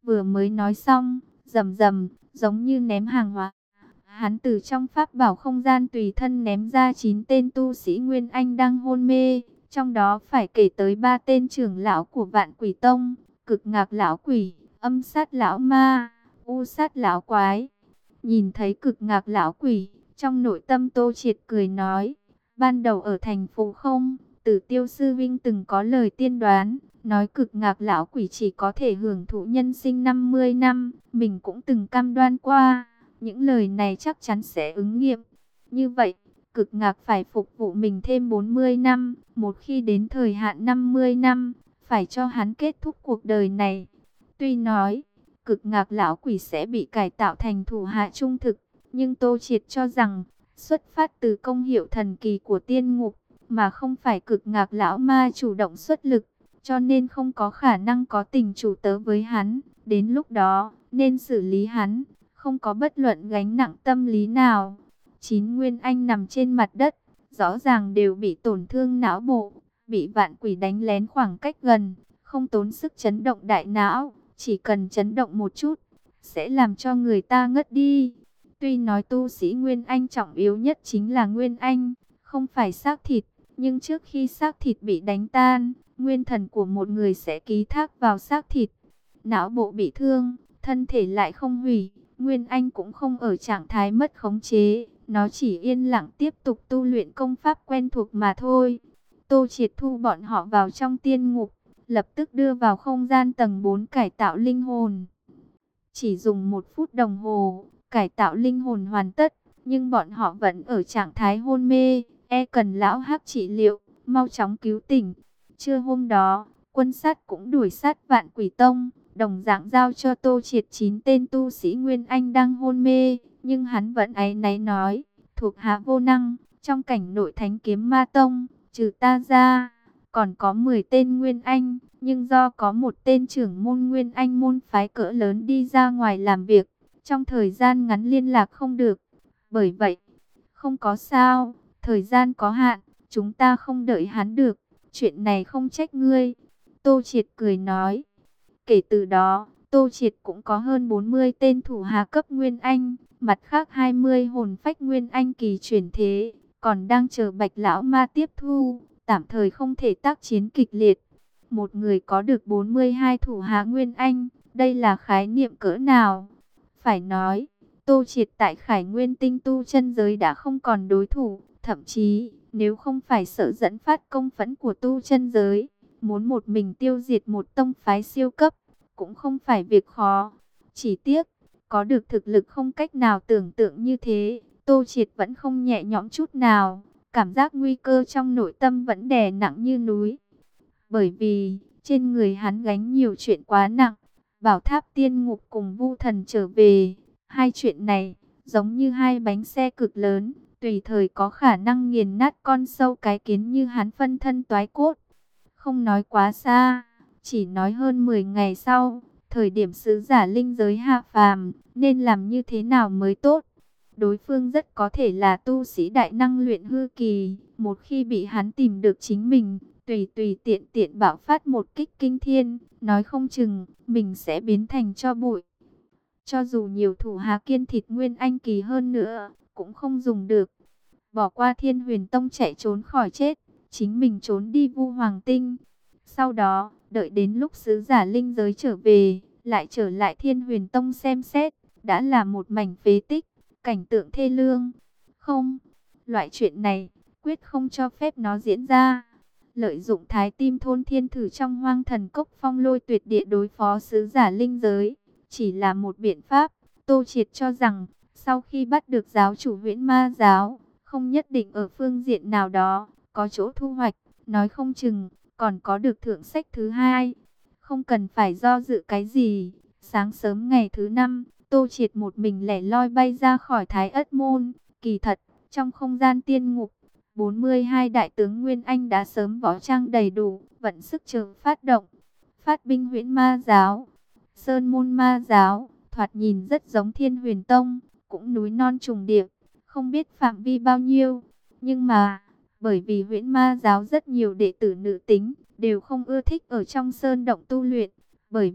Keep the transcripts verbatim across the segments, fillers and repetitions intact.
vừa mới nói xong, rầm rầm, giống như ném hàng hóa. Hắn từ trong pháp bảo không gian tùy thân ném ra chín tên tu sĩ Nguyên Anh đang hôn mê, trong đó phải kể tới ba tên trưởng lão của Vạn Quỷ Tông, Cực Ngạc lão quỷ, Âm Sát lão ma, U Sát lão quái. Nhìn thấy Cực Ngạc lão quỷ, trong nội tâm Tô Triệt cười nói, ban đầu ở thành phố không, Tử Tiêu sư vinh từng có lời tiên đoán, nói Cực Ngạc lão quỷ chỉ có thể hưởng thụ nhân sinh năm mươi năm, mình cũng từng cam đoan qua, những lời này chắc chắn sẽ ứng nghiệm. Như vậy, Cực Ngạc phải phục vụ mình thêm bốn mươi năm, một khi đến thời hạn năm mươi năm, phải cho hắn kết thúc cuộc đời này. Tuy nói, Cực Ngạc lão quỷ sẽ bị cải tạo thành thủ hạ trung thực, nhưng Tô Triệt cho rằng, xuất phát từ công hiệu thần kỳ của tiên ngục, mà không phải Cực Ngạc lão ma chủ động xuất lực, cho nên không có khả năng có tình chủ tớ với hắn. Đến lúc đó, nên xử lý hắn, không có bất luận gánh nặng tâm lý nào. Chín Nguyên Anh nằm trên mặt đất, rõ ràng đều bị tổn thương não bộ, bị vạn quỷ đánh lén khoảng cách gần, không tốn sức chấn động đại não, chỉ cần chấn động một chút, sẽ làm cho người ta ngất đi. Tuy nói tu sĩ Nguyên Anh trọng yếu nhất chính là Nguyên Anh, không phải xác thịt, nhưng trước khi xác thịt bị đánh tan, nguyên thần của một người sẽ ký thác vào xác thịt. Não bộ bị thương, thân thể lại không hủy, Nguyên Anh cũng không ở trạng thái mất khống chế, nó chỉ yên lặng tiếp tục tu luyện công pháp quen thuộc mà thôi. Tô Triệt thu bọn họ vào trong tiên ngục, lập tức đưa vào không gian tầng bốn cải tạo linh hồn. Chỉ dùng một phút đồng hồ, cải tạo linh hồn hoàn tất, nhưng bọn họ vẫn ở trạng thái hôn mê, e cần lão hắc trị liệu, mau chóng cứu tỉnh. Trưa hôm đó, quân sát cũng đuổi sát Vạn Quỷ Tông, đồng dạng giao cho Tô Triệt chín tên tu sĩ Nguyên Anh đang hôn mê, nhưng hắn vẫn áy náy nói, thuộc hạ vô năng, trong cảnh nội thánh kiếm ma tông, trừ ta ra, còn có mười tên Nguyên Anh, nhưng do có một tên trưởng môn Nguyên Anh môn phái cỡ lớn đi ra ngoài làm việc, trong thời gian ngắn liên lạc không được. Bởi vậy, không có sao, thời gian có hạn, chúng ta không đợi hắn được, chuyện này không trách ngươi. Tô Triệt cười nói. Kể từ đó, Tô Triệt cũng có hơn bốn mươi tên thủ hạ cấp Nguyên Anh, mặt khác hai mươi hồn phách Nguyên Anh kỳ chuyển thế, còn đang chờ Bạch lão ma tiếp thu, tạm thời không thể tác chiến kịch liệt. Một người có được bốn mươi hai thủ hạ Nguyên Anh, đây là khái niệm cỡ nào? Phải nói, Tô Triệt tại Khải Nguyên tinh tu chân giới đã không còn đối thủ, thậm chí, nếu không phải sợ dẫn phát công phẫn của tu chân giới, muốn một mình tiêu diệt một tông phái siêu cấp, cũng không phải việc khó. Chỉ tiếc, có được thực lực không cách nào tưởng tượng như thế, Tô Triệt vẫn không nhẹ nhõm chút nào, cảm giác nguy cơ trong nội tâm vẫn đè nặng như núi. Bởi vì, trên người hắn gánh nhiều chuyện quá nặng, Bảo Tháp Tiên Ngục cùng Vu Thần trở về, hai chuyện này, giống như hai bánh xe cực lớn, tùy thời có khả năng nghiền nát con sâu cái kiến như hắn phân thân toái cốt. Không nói quá xa, chỉ nói hơn mười ngày sau, thời điểm sứ giả linh giới hạ phàm, nên làm như thế nào mới tốt. Đối phương rất có thể là tu sĩ đại năng luyện hư kỳ, một khi bị hắn tìm được chính mình, tùy tùy tiện tiện bạo phát một kích kinh thiên, nói không chừng, mình sẽ biến thành tro bụi. Cho dù nhiều thủ hạ kiên thịt Nguyên Anh kỳ hơn nữa, cũng không dùng được. Bỏ qua Thiên Huyền Tông chạy trốn khỏi chết, chính mình trốn đi Vu Hoàng Tinh. Sau đó, đợi đến lúc sứ giả linh giới trở về, lại trở lại Thiên Huyền Tông xem xét, đã là một mảnh phế tích, cảnh tượng thê lương. Không, loại chuyện này, quyết không cho phép nó diễn ra. Lợi dụng Thái Tim thôn thiên thử trong Hoang Thần Cốc phong lôi tuyệt địa đối phó sứ giả linh giới, chỉ là một biện pháp. Tô Triệt cho rằng, sau khi bắt được giáo chủ Huyễn Ma giáo, không nhất định ở phương diện nào đó có chỗ thu hoạch, nói không chừng còn có được thượng sách thứ hai. Không cần phải do dự cái gì. Sáng sớm ngày thứ năm, Tô Triệt một mình lẻ loi bay ra khỏi Thái Ất Môn. Kỳ thật, trong không gian tiên ngục, bốn mươi hai đại tướng Nguyên Anh đã sớm võ trang đầy đủ, vận sức chờ phát động. Phát binh Huyễn Ma giáo, Sơn Môn Ma giáo, thoạt nhìn rất giống Thiên Huyền Tông, cũng núi non trùng điệp, không biết phạm vi bao nhiêu. Nhưng mà, bởi vì Huyễn Ma giáo rất nhiều đệ tử nữ tính, đều không ưa thích ở trong sơn động tu luyện. Bởi vậy,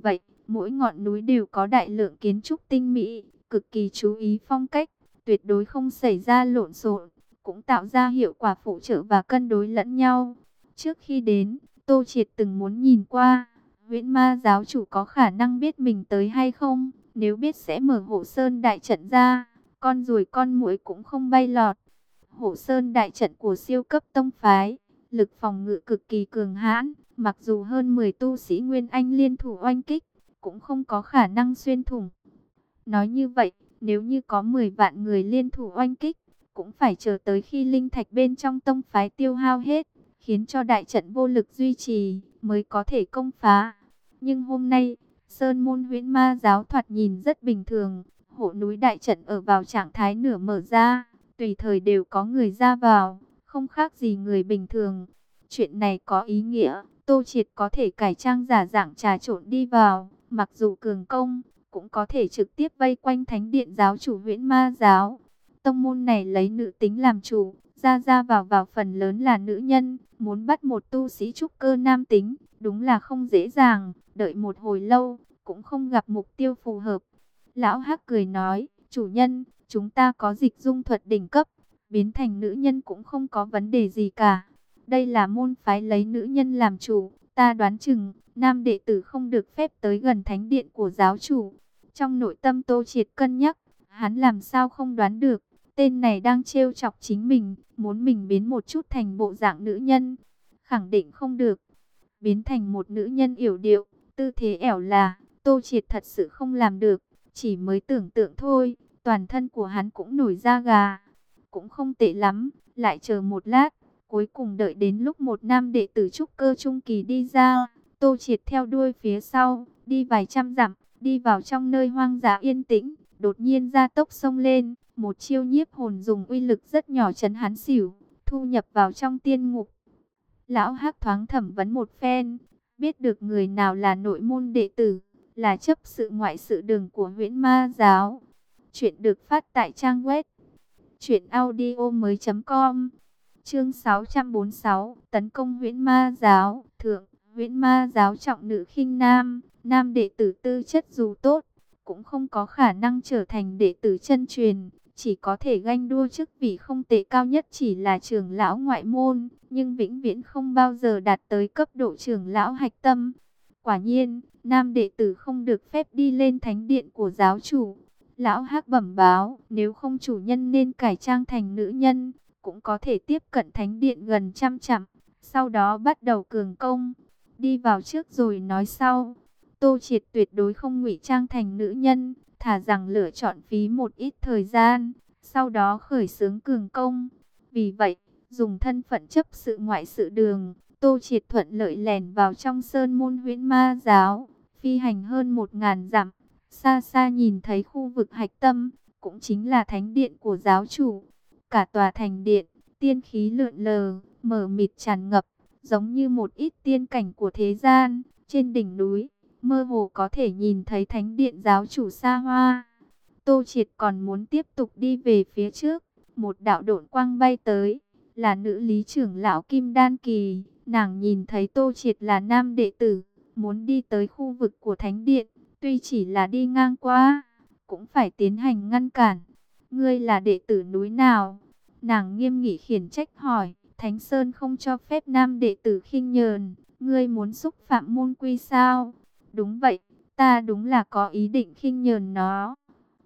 Mỗi ngọn núi đều có đại lượng kiến trúc tinh mỹ, cực kỳ chú ý phong cách, tuyệt đối không xảy ra lộn xộn, cũng tạo ra hiệu quả phụ trợ và cân đối lẫn nhau. Trước khi đến, Tô Triệt từng muốn nhìn qua, Huyễn Ma giáo chủ có khả năng biết mình tới hay không, nếu biết sẽ mở Hộ Sơn đại trận ra, con ruồi con muỗi cũng không bay lọt. Hộ Sơn đại trận của siêu cấp tông phái, lực phòng ngự cực kỳ cường hãn, mặc dù hơn mười tu sĩ Nguyên Anh liên thủ oanh kích, cũng không có khả năng xuyên thủng. Nói như vậy, nếu như có mười vạn người liên thủ oanh kích, cũng phải chờ tới khi linh thạch bên trong tông phái tiêu hao hết, khiến cho đại trận vô lực duy trì, mới có thể công phá. Nhưng hôm nay, Sơn môn Huyễn Ma giáo thoạt nhìn rất bình thường, hộ núi đại trận ở vào trạng thái nửa mở ra, tùy thời đều có người ra vào, không khác gì người bình thường. Chuyện này có ý nghĩa, Tô Triệt có thể cải trang giả dạng trà trộn đi vào, mặc dù cường công, cũng có thể trực tiếp vây quanh thánh điện giáo chủ Huyễn Ma giáo. Tông môn này lấy nữ tính làm chủ, ra ra vào vào phần lớn là nữ nhân, muốn bắt một tu sĩ trúc cơ nam tính, đúng là không dễ dàng, đợi một hồi lâu, cũng không gặp mục tiêu phù hợp. Lão Hắc cười nói, chủ nhân, chúng ta có dịch dung thuật đỉnh cấp, biến thành nữ nhân cũng không có vấn đề gì cả. Đây là môn phái lấy nữ nhân làm chủ, ta đoán chừng, nam đệ tử không được phép tới gần thánh điện của giáo chủ. Trong nội tâm Tô Triệt cân nhắc, hắn làm sao không đoán được, tên này đang trêu chọc chính mình, muốn mình biến một chút thành bộ dạng nữ nhân. Khẳng định không được, biến thành một nữ nhân yểu điệu, tư thế ẻo là, Tô Triệt thật sự không làm được, chỉ mới tưởng tượng thôi, toàn thân của hắn cũng nổi da gà. Cũng không tệ lắm, lại chờ một lát, cuối cùng đợi đến lúc một nam đệ tử trúc cơ trung kỳ đi ra, Tô Triệt theo đuôi phía sau, đi vài trăm dặm, đi vào trong nơi hoang dã yên tĩnh, đột nhiên ra tốc xông lên, một chiêu nhiếp hồn dùng uy lực rất nhỏ chấn hắn xỉu, thu nhập vào trong tiên ngục. Lão Hắc thoáng thẩm vấn một phen, biết được người nào là nội môn đệ tử, là chấp sự ngoại sự đường của Huyễn Ma giáo. Chuyện được phát tại trang web truyện audio mới chấm com. Chương sáu trăm bốn mươi sáu, tấn công Huyễn Ma giáo. Thượng, Huyễn Ma giáo trọng nữ khinh nam, nam đệ tử tư chất dù tốt, cũng không có khả năng trở thành đệ tử chân truyền, chỉ có thể ganh đua chức vị không tệ, cao nhất chỉ là trưởng lão ngoại môn, nhưng vĩnh viễn không bao giờ đạt tới cấp độ trưởng lão hạch tâm. Quả nhiên, nam đệ tử không được phép đi lên thánh điện của giáo chủ. Lão Hắc bẩm báo, nếu không chủ nhân nên cải trang thành nữ nhân, cũng có thể tiếp cận thánh điện gần trăm dặm, sau đó bắt đầu cường công. Đi vào trước rồi nói sau. Tô Triệt tuyệt đối không ngụy trang thành nữ nhân, thà rằng lựa chọn phí một ít thời gian, sau đó khởi xướng cường công. Vì vậy, dùng thân phận chấp sự ngoại sự đường, Tô Triệt thuận lợi lẻn vào trong sơn môn Huyễn Ma giáo, phi hành hơn một ngàn dặm, xa xa nhìn thấy khu vực hạch tâm, cũng chính là thánh điện của giáo chủ. Cả tòa thành điện, tiên khí lượn lờ, mờ mịt tràn ngập, giống như một ít tiên cảnh của thế gian. Trên đỉnh núi, mơ hồ có thể nhìn thấy thánh điện giáo chủ xa hoa. Tô Triệt còn muốn tiếp tục đi về phía trước, một đạo độn quang bay tới, là nữ lý trưởng lão Kim Đan Kỳ. Nàng nhìn thấy Tô Triệt là nam đệ tử, muốn đi tới khu vực của thánh điện, tuy chỉ là đi ngang qua, cũng phải tiến hành ngăn cản. Ngươi là đệ tử núi nào? Nàng nghiêm nghị khiển trách hỏi. Thánh Sơn không cho phép nam đệ tử khinh nhờn, ngươi muốn xúc phạm môn quy sao? Đúng vậy, ta đúng là có ý định khinh nhờn nó.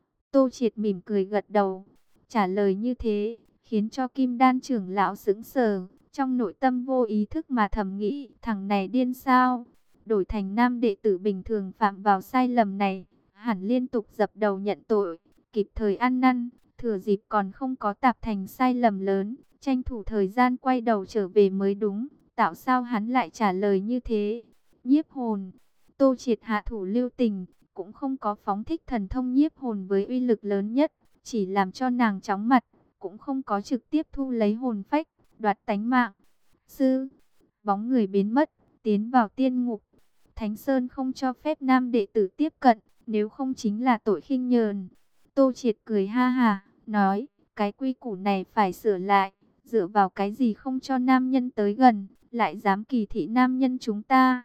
Tô Triệt mỉm cười gật đầu, trả lời như thế, khiến cho Kim Đan trưởng lão sững sờ, trong nội tâm vô ý thức mà thầm nghĩ, thằng này điên sao? Đổi thành nam đệ tử bình thường phạm vào sai lầm này, hẳn liên tục dập đầu nhận tội, kịp thời ăn năn, thừa dịp còn không có tạp thành sai lầm lớn, tranh thủ thời gian quay đầu trở về mới đúng. Tạo sao hắn lại trả lời như thế? Nhiếp hồn. Tô Triệt hạ thủ lưu tình, cũng không có phóng thích thần thông nhiếp hồn với uy lực lớn nhất, chỉ làm cho nàng chóng mặt, cũng không có trực tiếp thu lấy hồn phách, đoạt tánh mạng. Sư, bóng người biến mất, tiến vào tiên ngục. Thánh Sơn không cho phép nam đệ tử tiếp cận, nếu không chính là tội khinh nhờn. Tô Triệt cười ha hà, nói, cái quy củ này phải sửa lại, dựa vào cái gì không cho nam nhân tới gần, lại dám kỳ thị nam nhân chúng ta.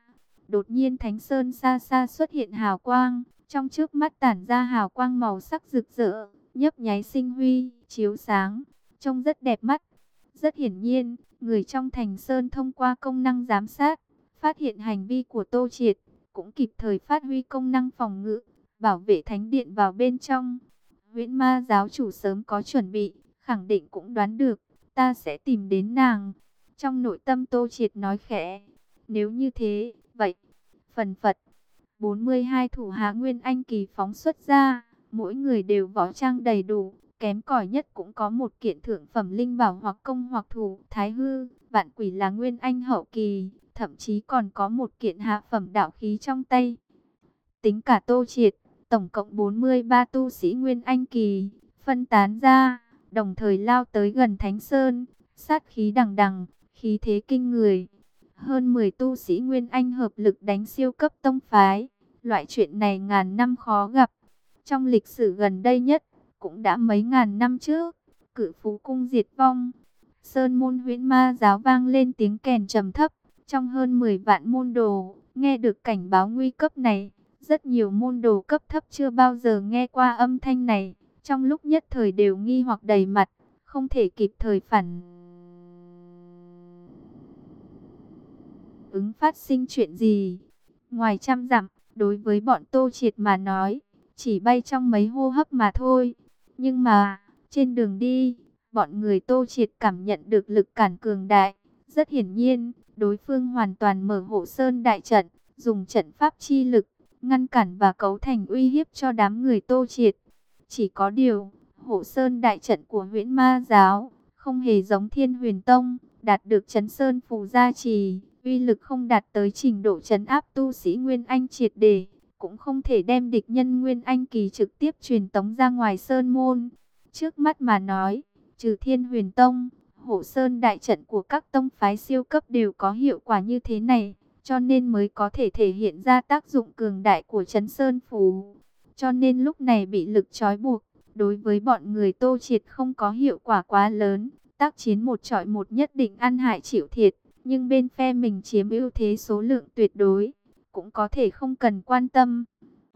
Đột nhiên Thánh Sơn xa xa xuất hiện hào quang, trong trước mắt tản ra hào quang màu sắc rực rỡ, nhấp nháy sinh huy, chiếu sáng, trông rất đẹp mắt. Rất hiển nhiên, người trong Thành Sơn thông qua công năng giám sát, phát hiện hành vi của Tô Triệt, cũng kịp thời phát huy công năng phòng ngự, bảo vệ thánh điện vào bên trong. Huyễn Ma giáo chủ sớm có chuẩn bị, khẳng định cũng đoán được, ta sẽ tìm đến nàng. Trong nội tâm Tô Triệt nói khẽ, nếu như thế, vậy, phần phật, bốn mươi hai thủ hạ Nguyên Anh kỳ phóng xuất ra, mỗi người đều võ trang đầy đủ, kém cỏi nhất cũng có một kiện thượng phẩm linh bảo hoặc công hoặc thủ. Thái Hư, Vạn Quỷ là Nguyên Anh hậu kỳ, thậm chí còn có một kiện hạ phẩm đạo khí trong tay. Tính cả Tô Triệt, tổng cộng bốn mươi ba tu sĩ Nguyên Anh kỳ, phân tán ra, đồng thời lao tới gần Thánh Sơn, sát khí đằng đằng, khí thế kinh người. Hơn mười tu sĩ Nguyên Anh hợp lực đánh siêu cấp tông phái, loại chuyện này ngàn năm khó gặp. Trong lịch sử gần đây nhất, cũng đã mấy ngàn năm trước, Cự Phú Cung diệt vong, Sơn môn Huyễn Ma giáo vang lên tiếng kèn trầm thấp, trong hơn mười vạn môn đồ, nghe được cảnh báo nguy cấp này, rất nhiều môn đồ cấp thấp chưa bao giờ nghe qua âm thanh này, trong lúc nhất thời đều nghi hoặc đầy mặt, không thể kịp thời phản ứng phát sinh chuyện gì. Ngoài trăm dặm, đối với bọn Tô Triệt mà nói, chỉ bay trong mấy hô hấp mà thôi. Nhưng mà, trên đường đi, bọn người Tô Triệt cảm nhận được lực cản cường đại. Rất hiển nhiên, đối phương hoàn toàn mở Hộ Sơn đại trận, dùng trận pháp chi lực, ngăn cản và cấu thành uy hiếp cho đám người Tô Triệt. Chỉ có điều, Hộ Sơn đại trận của Huyễn Ma giáo, không hề giống Thiên Huyền Tông, đạt được Chấn Sơn phù gia trì, uy lực không đạt tới trình độ trấn áp tu sĩ Nguyên Anh triệt để, cũng không thể đem địch nhân Nguyên Anh kỳ trực tiếp truyền tống ra ngoài sơn môn. Trước mắt mà nói, trừ Thiên Huyền Tông, Hộ Sơn đại trận của các tông phái siêu cấp đều có hiệu quả như thế này, cho nên mới có thể thể hiện ra tác dụng cường đại của Chấn Sơn phù. Cho nên lúc này bị lực trói buộc, đối với bọn người Tô Triệt không có hiệu quả quá lớn, tác chiến một trọi một nhất định ăn hại chịu thiệt. Nhưng bên phe mình chiếm ưu thế số lượng tuyệt đối, cũng có thể không cần quan tâm.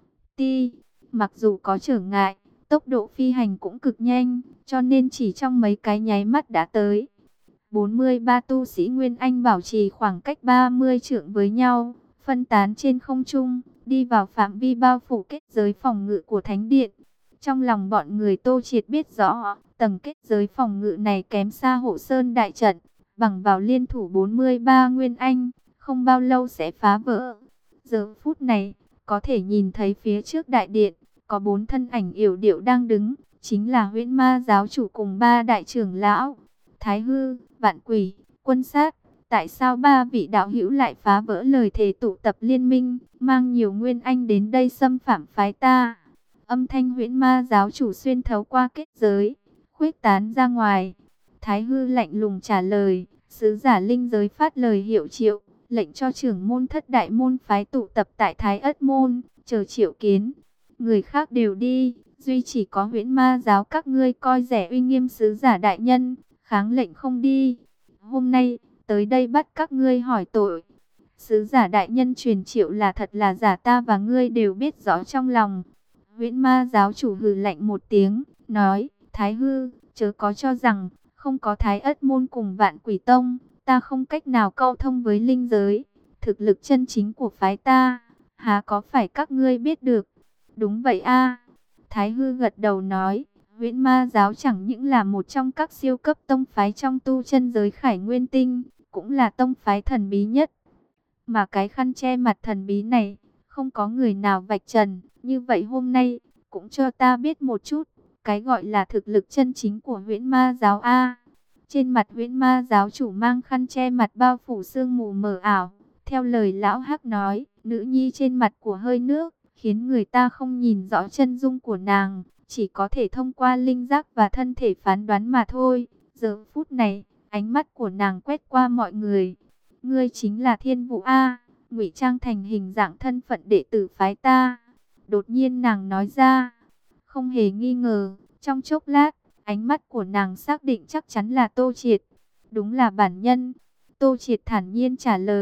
Ti, mặc dù có trở ngại, tốc độ phi hành cũng cực nhanh, cho nên chỉ trong mấy cái nháy mắt đã tới. bốn mươi ba tu sĩ Nguyên Anh bảo trì khoảng cách ba mươi trượng với nhau, phân tán trên không trung, đi vào phạm vi bao phủ kết giới phòng ngự của Thánh Điện. Trong lòng bọn người Tô Triệt biết rõ, tầng kết giới phòng ngự này kém xa Hộ Sơn đại trận. Bằng vào liên thủ bốn mươi ba Nguyên Anh, không bao lâu sẽ phá vỡ. Giờ phút này, có thể nhìn thấy phía trước đại điện, có bốn thân ảnh yểu điệu đang đứng, chính là Huyễn Ma giáo chủ cùng ba đại trưởng lão, Thái Hư, Vạn Quỷ, Quân Sát. Tại sao ba vị đạo hữu lại phá vỡ lời thề tụ tập liên minh, mang nhiều Nguyên Anh đến đây xâm phạm phái ta? Âm thanh Huyễn Ma giáo chủ xuyên thấu qua kết giới, khuếch tán ra ngoài. Thái Hư lạnh lùng trả lời, sứ giả linh giới phát lời hiệu triệu, lệnh cho trưởng môn thất đại môn phái tụ tập tại Thái Ất môn, chờ triệu kiến. Người khác đều đi, duy chỉ có Huyễn Ma giáo các ngươi coi rẻ uy nghiêm sứ giả đại nhân, kháng lệnh không đi. Hôm nay, tới đây bắt các ngươi hỏi tội. Sứ giả đại nhân truyền triệu là thật là giả ta và ngươi đều biết rõ trong lòng. Huyễn Ma giáo chủ hừ lạnh một tiếng, nói, Thái Hư, chớ có cho rằng, không có Thái Ất môn cùng Vạn Quỷ tông, ta không cách nào câu thông với linh giới. Thực lực chân chính của phái ta, há có phải các ngươi biết được? Đúng vậy a. Thái Hư gật đầu nói, Huyễn Ma giáo chẳng những là một trong các siêu cấp tông phái trong tu chân giới Khải Nguyên Tinh, cũng là tông phái thần bí nhất. Mà cái khăn che mặt thần bí này, không có người nào vạch trần, như vậy hôm nay, cũng cho ta biết một chút. Cái gọi là thực lực chân chính của Huyễn Ma giáo A. Trên mặt Huyễn Ma giáo chủ mang khăn che mặt bao phủ sương mù mờ ảo. Theo lời lão Hắc nói, nữ nhi trên mặt của hơi nước, khiến người ta không nhìn rõ chân dung của nàng, chỉ có thể thông qua linh giác và thân thể phán đoán mà thôi. Giờ phút này, ánh mắt của nàng quét qua mọi người. Ngươi chính là Thiên Vũ A, ngụy trang thành hình dạng thân phận đệ tử phái ta. Đột nhiên nàng nói ra. Không hề nghi ngờ, trong chốc lát, ánh mắt của nàng xác định chắc chắn là Tô Triệt. Đúng là bản nhân. Tô Triệt thản nhiên trả lời,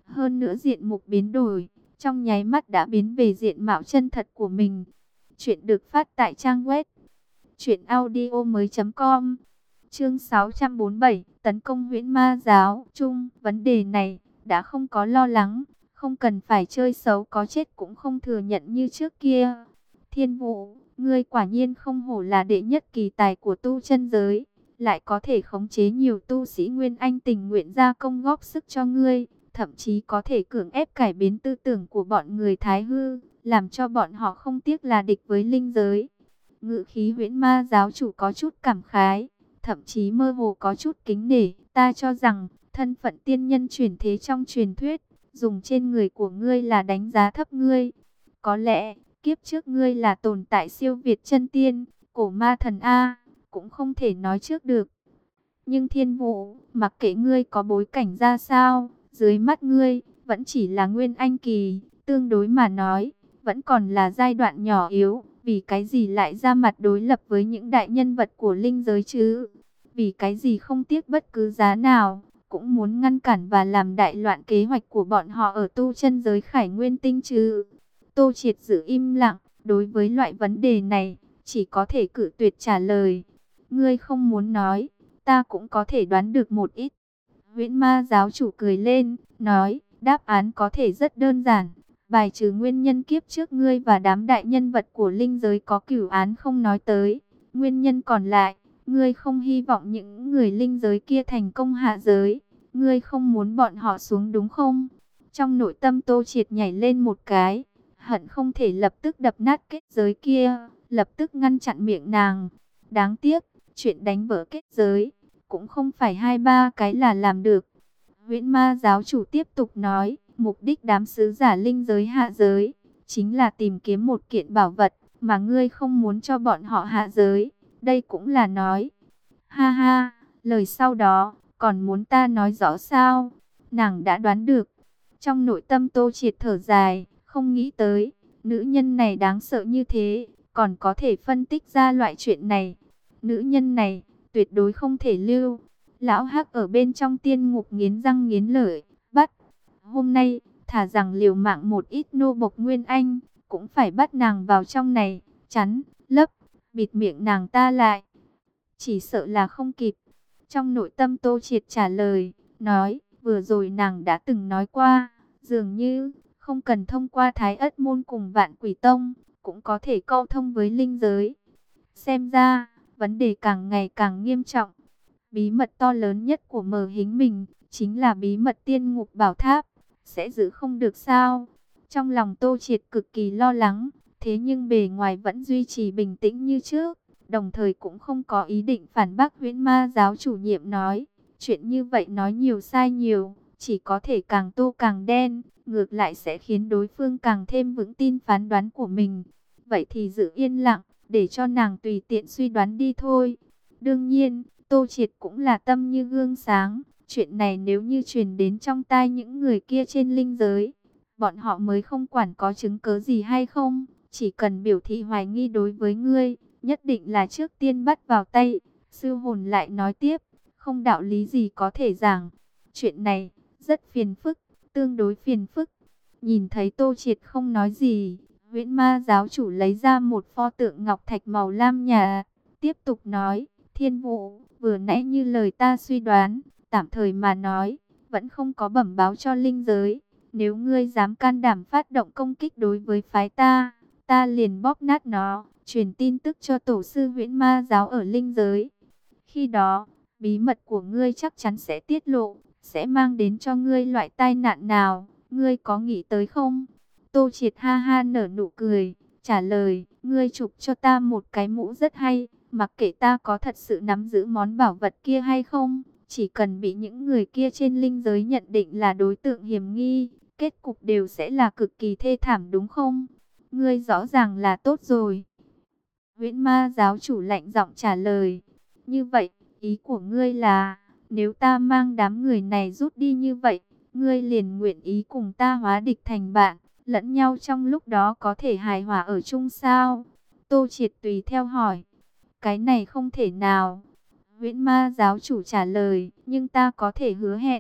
Hơn nữa diện mục biến đổi, trong nháy mắt đã biến về diện mạo chân thật của mình. Chuyện được phát tại trang web truyện audio mới chấm com. Chương sáu trăm bốn mươi bảy, tấn công Huyễn Ma giáo. Chung, vấn đề này đã không có lo lắng, không cần phải chơi xấu có chết cũng không thừa nhận như trước kia. Thiên Vũ, ngươi quả nhiên không hổ là đệ nhất kỳ tài của tu chân giới, lại có thể khống chế nhiều tu sĩ Nguyên Anh tình nguyện ra công góp sức cho ngươi, thậm chí có thể cưỡng ép cải biến tư tưởng của bọn người Thái Hư, làm cho bọn họ không tiếc là địch với linh giới. Ngự khí Huyễn Ma giáo chủ có chút cảm khái, thậm chí mơ hồ có chút kính nể. Ta cho rằng thân phận tiên nhân chuyển thế trong truyền thuyết, dùng trên người của ngươi là đánh giá thấp ngươi. Có lẽ kiếp trước ngươi là tồn tại siêu việt chân tiên, cổ ma thần A, cũng không thể nói trước được. Nhưng Thiên Vũ, mặc kệ ngươi có bối cảnh ra sao, dưới mắt ngươi vẫn chỉ là Nguyên Anh kỳ, tương đối mà nói, vẫn còn là giai đoạn nhỏ yếu. Vì cái gì lại ra mặt đối lập với những đại nhân vật của linh giới chứ? Vì cái gì không tiếc bất cứ giá nào, cũng muốn ngăn cản và làm đại loạn kế hoạch của bọn họ ở tu chân giới Khải Nguyên Tinh chứ? Tô Triệt giữ im lặng, đối với loại vấn đề này, chỉ có thể cự tuyệt trả lời. Ngươi không muốn nói, ta cũng có thể đoán được một ít. Huyễn Ma giáo chủ cười lên, nói, đáp án có thể rất đơn giản. Bài trừ nguyên nhân kiếp trước ngươi và đám đại nhân vật của linh giới có cửu án không nói tới. Nguyên nhân còn lại, ngươi không hy vọng những người linh giới kia thành công hạ giới. Ngươi không muốn bọn họ xuống đúng không? Trong nội tâm Tô Triệt nhảy lên một cái, hận không thể lập tức đập nát kết giới kia, lập tức ngăn chặn miệng nàng. Đáng tiếc, chuyện đánh vỡ kết giới, cũng không phải hai ba cái là làm được. Huyễn Ma giáo chủ tiếp tục nói, mục đích đám sứ giả linh giới hạ giới, chính là tìm kiếm một kiện bảo vật, mà ngươi không muốn cho bọn họ hạ giới. Đây cũng là nói. Ha ha, lời sau đó, còn muốn ta nói rõ sao? Nàng đã đoán được. Trong nội tâm Tô Triệt thở dài, không nghĩ tới, nữ nhân này đáng sợ như thế, còn có thể phân tích ra loại chuyện này. Nữ nhân này, tuyệt đối không thể lưu. Lão Hắc ở bên trong tiên ngục nghiến răng nghiến lợi, bắt. Hôm nay, thả rằng liều mạng một ít nô bộc Nguyên Anh, cũng phải bắt nàng vào trong này, chắn, lấp, bịt miệng nàng ta lại. Chỉ sợ là không kịp. Trong nội tâm Tô Triệt trả lời, nói, vừa rồi nàng đã từng nói qua, dường như, không cần thông qua Thái Ất Môn cùng Vạn Quỷ Tông, cũng có thể câu thông với linh giới. Xem ra, vấn đề càng ngày càng nghiêm trọng. Bí mật to lớn nhất của Mờ Hính mình, chính là bí mật tiên ngục bảo tháp. Sẽ giữ không được sao? Trong lòng Tô Triệt cực kỳ lo lắng, thế nhưng bề ngoài vẫn duy trì bình tĩnh như trước, đồng thời cũng không có ý định phản bác Huyễn Ma giáo chủ nhiệm nói. Chuyện như vậy nói nhiều sai nhiều, chỉ có thể càng tô càng đen, ngược lại sẽ khiến đối phương càng thêm vững tin phán đoán của mình. Vậy thì giữ yên lặng, để cho nàng tùy tiện suy đoán đi thôi. Đương nhiên, Tô Triệt cũng là tâm như gương sáng. Chuyện này nếu như truyền đến trong tai những người kia trên linh giới, bọn họ mới không quản có chứng cớ gì hay không. Chỉ cần biểu thị hoài nghi đối với ngươi, nhất định là trước tiên bắt vào tay. Sư hồn lại nói tiếp, không đạo lý gì có thể giảng. Chuyện này, rất phiền phức, tương đối phiền phức. Nhìn thấy Tô Triệt không nói gì, Huyễn Ma giáo chủ lấy ra một pho tượng ngọc thạch màu lam nhạt, tiếp tục nói, Thiên Vũ, vừa nãy như lời ta suy đoán, tạm thời mà nói, vẫn không có bẩm báo cho linh giới. Nếu ngươi dám can đảm phát động công kích đối với phái ta, ta liền bóp nát nó, truyền tin tức cho tổ sư Huyễn Ma giáo ở linh giới. Khi đó, bí mật của ngươi chắc chắn sẽ tiết lộ, sẽ mang đến cho ngươi loại tai nạn nào, ngươi có nghĩ tới không? Tô Triệt ha ha nở nụ cười, trả lời, ngươi chụp cho ta một cái mũ rất hay, mặc kệ ta có thật sự nắm giữ món bảo vật kia hay không, chỉ cần bị những người kia trên linh giới nhận định là đối tượng hiểm nghi, kết cục đều sẽ là cực kỳ thê thảm đúng không? Ngươi rõ ràng là tốt rồi. Huyễn Ma giáo chủ lạnh giọng trả lời, như vậy, ý của ngươi là, nếu ta mang đám người này rút đi như vậy, ngươi liền nguyện ý cùng ta hóa địch thành bạn, lẫn nhau trong lúc đó có thể hài hòa ở chung sao? Tô Triệt tùy theo hỏi, cái này không thể nào. Huyễn Ma giáo chủ trả lời, nhưng ta có thể hứa hẹn,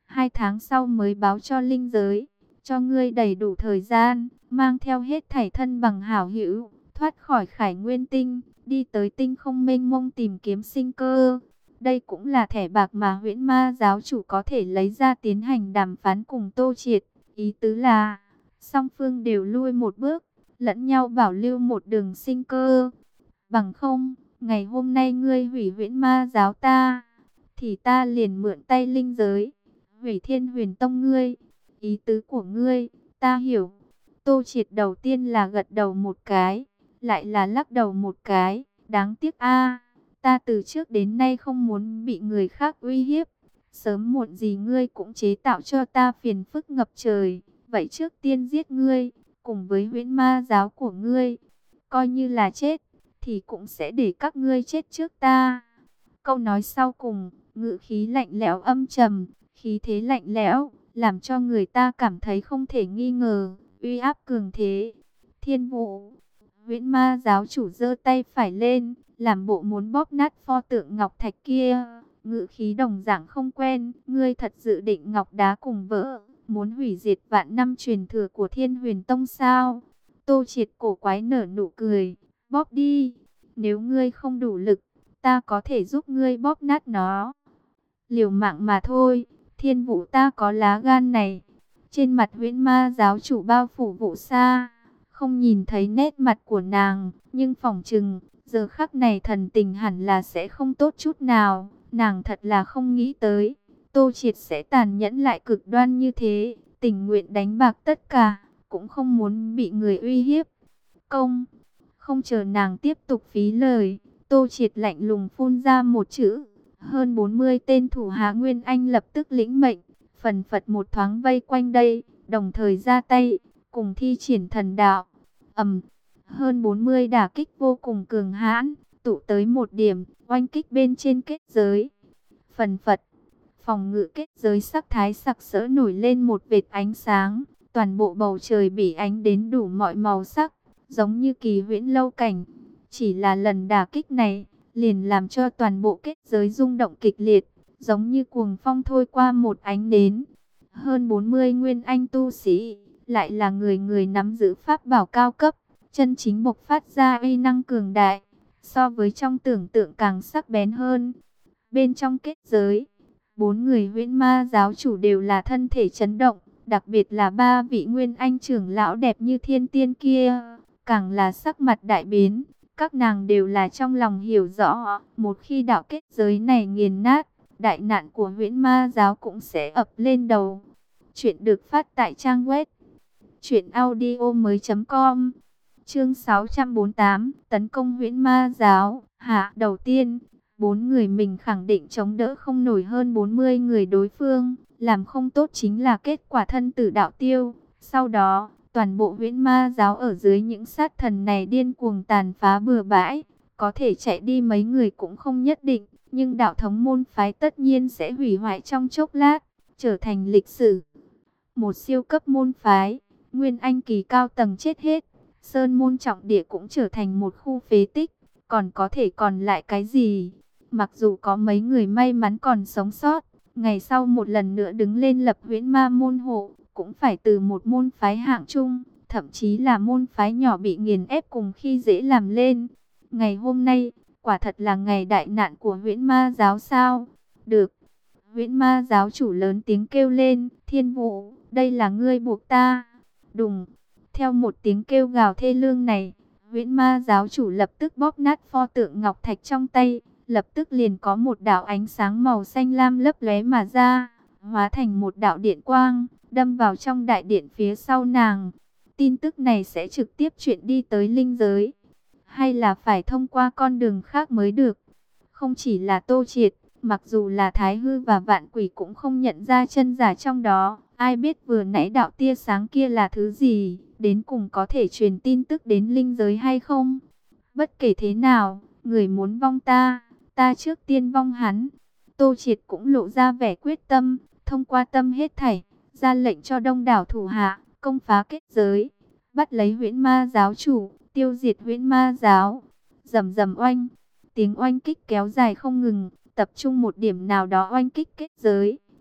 Hai tháng sau mới báo cho linh giới, cho ngươi đầy đủ thời gian, mang theo hết thảy thân bằng hảo hữu, thoát khỏi Khải Nguyên Tinh, đi tới tinh không mênh mông tìm kiếm sinh cơ. Đây cũng là thẻ bạc mà Huyễn Ma giáo chủ có thể lấy ra tiến hành đàm phán cùng Tô Triệt. Ý tứ là, song phương đều lui một bước, lẫn nhau bảo lưu một đường sinh cơ. Bằng không, ngày hôm nay ngươi hủy Huyễn Ma giáo ta, thì ta liền mượn tay linh giới, hủy Thiên Huyền Tông ngươi. Ý tứ của ngươi, ta hiểu. Tô Triệt đầu tiên là gật đầu một cái, lại là lắc đầu một cái. Đáng tiếc a, ta từ trước đến nay không muốn bị người khác uy hiếp. Sớm muộn gì ngươi cũng chế tạo cho ta phiền phức ngập trời. Vậy trước tiên giết ngươi, cùng với Huyễn Ma giáo của ngươi. Coi như là chết, thì cũng sẽ để các ngươi chết trước ta. Câu nói sau cùng, ngữ khí lạnh lẽo âm trầm, khí thế lạnh lẽo, làm cho người ta cảm thấy không thể nghi ngờ, uy áp cường thế. Thiên Vũ, Huyễn Ma giáo chủ giơ tay phải lên, làm bộ muốn bóp nát pho tượng ngọc thạch kia. Ngữ khí đồng dạng không quen, ngươi thật dự định ngọc đá cùng vỡ, muốn hủy diệt vạn năm truyền thừa của Thiên Huyền Tông sao? Tô Triệt cổ quái nở nụ cười, bóp đi, nếu ngươi không đủ lực, ta có thể giúp ngươi bóp nát nó. Liều mạng mà thôi, Thiên Vũ ta có lá gan này. Trên mặt Huyễn Ma giáo chủ bao phủ Vũ Sa, không nhìn thấy nét mặt của nàng, nhưng phỏng chừng giờ khắc này thần tình hẳn là sẽ không tốt chút nào. Nàng thật là không nghĩ tới Tô Triệt sẽ tàn nhẫn lại cực đoan như thế, tình nguyện đánh bạc tất cả, cũng không muốn bị người uy hiếp. Công, không chờ nàng tiếp tục phí lời, Tô Triệt lạnh lùng phun ra một chữ. Hơn bốn mươi tên thủ hạ Nguyên Anh lập tức lĩnh mệnh, phần phật một thoáng vây quanh đây, đồng thời ra tay, cùng thi triển thần đạo. Ầm, hơn bốn mươi đả kích vô cùng cường hãn, tụ tới một điểm, oanh kích bên trên kết giới. Phần phật, phòng ngự kết giới sắc thái sặc sỡ nổi lên một vệt ánh sáng, toàn bộ bầu trời bị ánh đến đủ mọi màu sắc, giống như kỳ huyễn lâu cảnh. Chỉ là lần đả kích này, liền làm cho toàn bộ kết giới rung động kịch liệt, giống như cuồng phong thôi qua một ánh nến. Hơn bốn mươi nguyên anh tu sĩ, lại là người người nắm giữ pháp bảo cao cấp, chân chính bộc phát ra uy năng cường đại, so với trong tưởng tượng càng sắc bén hơn. Bên trong kết giới, bốn người Huyễn Ma giáo chủ đều là thân thể chấn động, đặc biệt là ba vị nguyên anh trưởng lão đẹp như thiên tiên kia, càng là sắc mặt đại biến. Các nàng đều là trong lòng hiểu rõ, một khi đạo kết giới này nghiền nát, đại nạn của Huyễn Ma giáo cũng sẽ ập lên đầu. Chuyện được phát tại trang web truyện audio mới chấm com. Chương sáu trăm bốn mươi tám, tấn công Huyễn Ma giáo. Hạ, đầu tiên, bốn người mình khẳng định chống đỡ không nổi hơn bốn mươi người đối phương, làm không tốt chính là kết quả thân tử đạo tiêu. Sau đó, toàn bộ Huyễn Ma giáo ở dưới những sát thần này điên cuồng tàn phá bừa bãi, có thể chạy đi mấy người cũng không nhất định, nhưng đạo thống môn phái tất nhiên sẽ hủy hoại trong chốc lát, trở thành lịch sử. Một siêu cấp môn phái, nguyên anh kỳ cao tầng chết hết, sơn môn trọng địa cũng trở thành một khu phế tích, còn có thể còn lại cái gì? Mặc dù có mấy người may mắn còn sống sót, ngày sau một lần nữa đứng lên lập Huyễn Ma môn hộ, cũng phải từ một môn phái hạng trung, thậm chí là môn phái nhỏ bị nghiền ép cùng khi dễ làm lên. Ngày hôm nay, quả thật là ngày đại nạn của Huyễn Ma giáo sao? Được. Huyễn Ma giáo chủ lớn tiếng kêu lên, Thiên Vũ, đây là ngươi buộc ta. Đùng. Theo một tiếng kêu gào thê lương này, Huyễn Ma giáo chủ lập tức bóp nát pho tượng ngọc thạch trong tay, lập tức liền có một đạo ánh sáng màu xanh lam lấp lóe mà ra, hóa thành một đạo điện quang, đâm vào trong đại điện phía sau nàng. Tin tức này sẽ trực tiếp chuyển đi tới linh giới, hay là phải thông qua con đường khác mới được? Không chỉ là Tô Triệt, mặc dù là Thái Hư và Vạn Quỷ cũng không nhận ra chân giả trong đó. Ai biết vừa nãy đạo tia sáng kia là thứ gì, đến cùng có thể truyền tin tức đến linh giới hay không? Bất kể thế nào, người muốn vong ta, ta trước tiên vong hắn. Tô Triệt cũng lộ ra vẻ quyết tâm, thông qua tâm hết thảy, ra lệnh cho đông đảo thủ hạ, công phá kết giới, bắt lấy Huyễn Ma giáo chủ, tiêu diệt Huyễn Ma giáo. Rầm rầm oanh, tiếng oanh kích kéo dài không ngừng, tập trung một điểm nào đó oanh kích kết giới.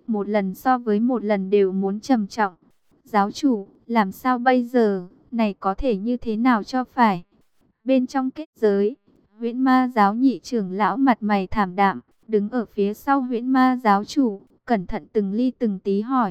một lần so với một lần đều muốn trầm trọng. Giáo chủ, làm sao bây giờ, này có thể như thế nào cho phải? Bên trong kết giới, Huyễn Ma giáo nhị trưởng lão mặt mày thảm đạm, đứng ở phía sau Huyễn Ma giáo chủ, cẩn thận từng ly từng tí hỏi.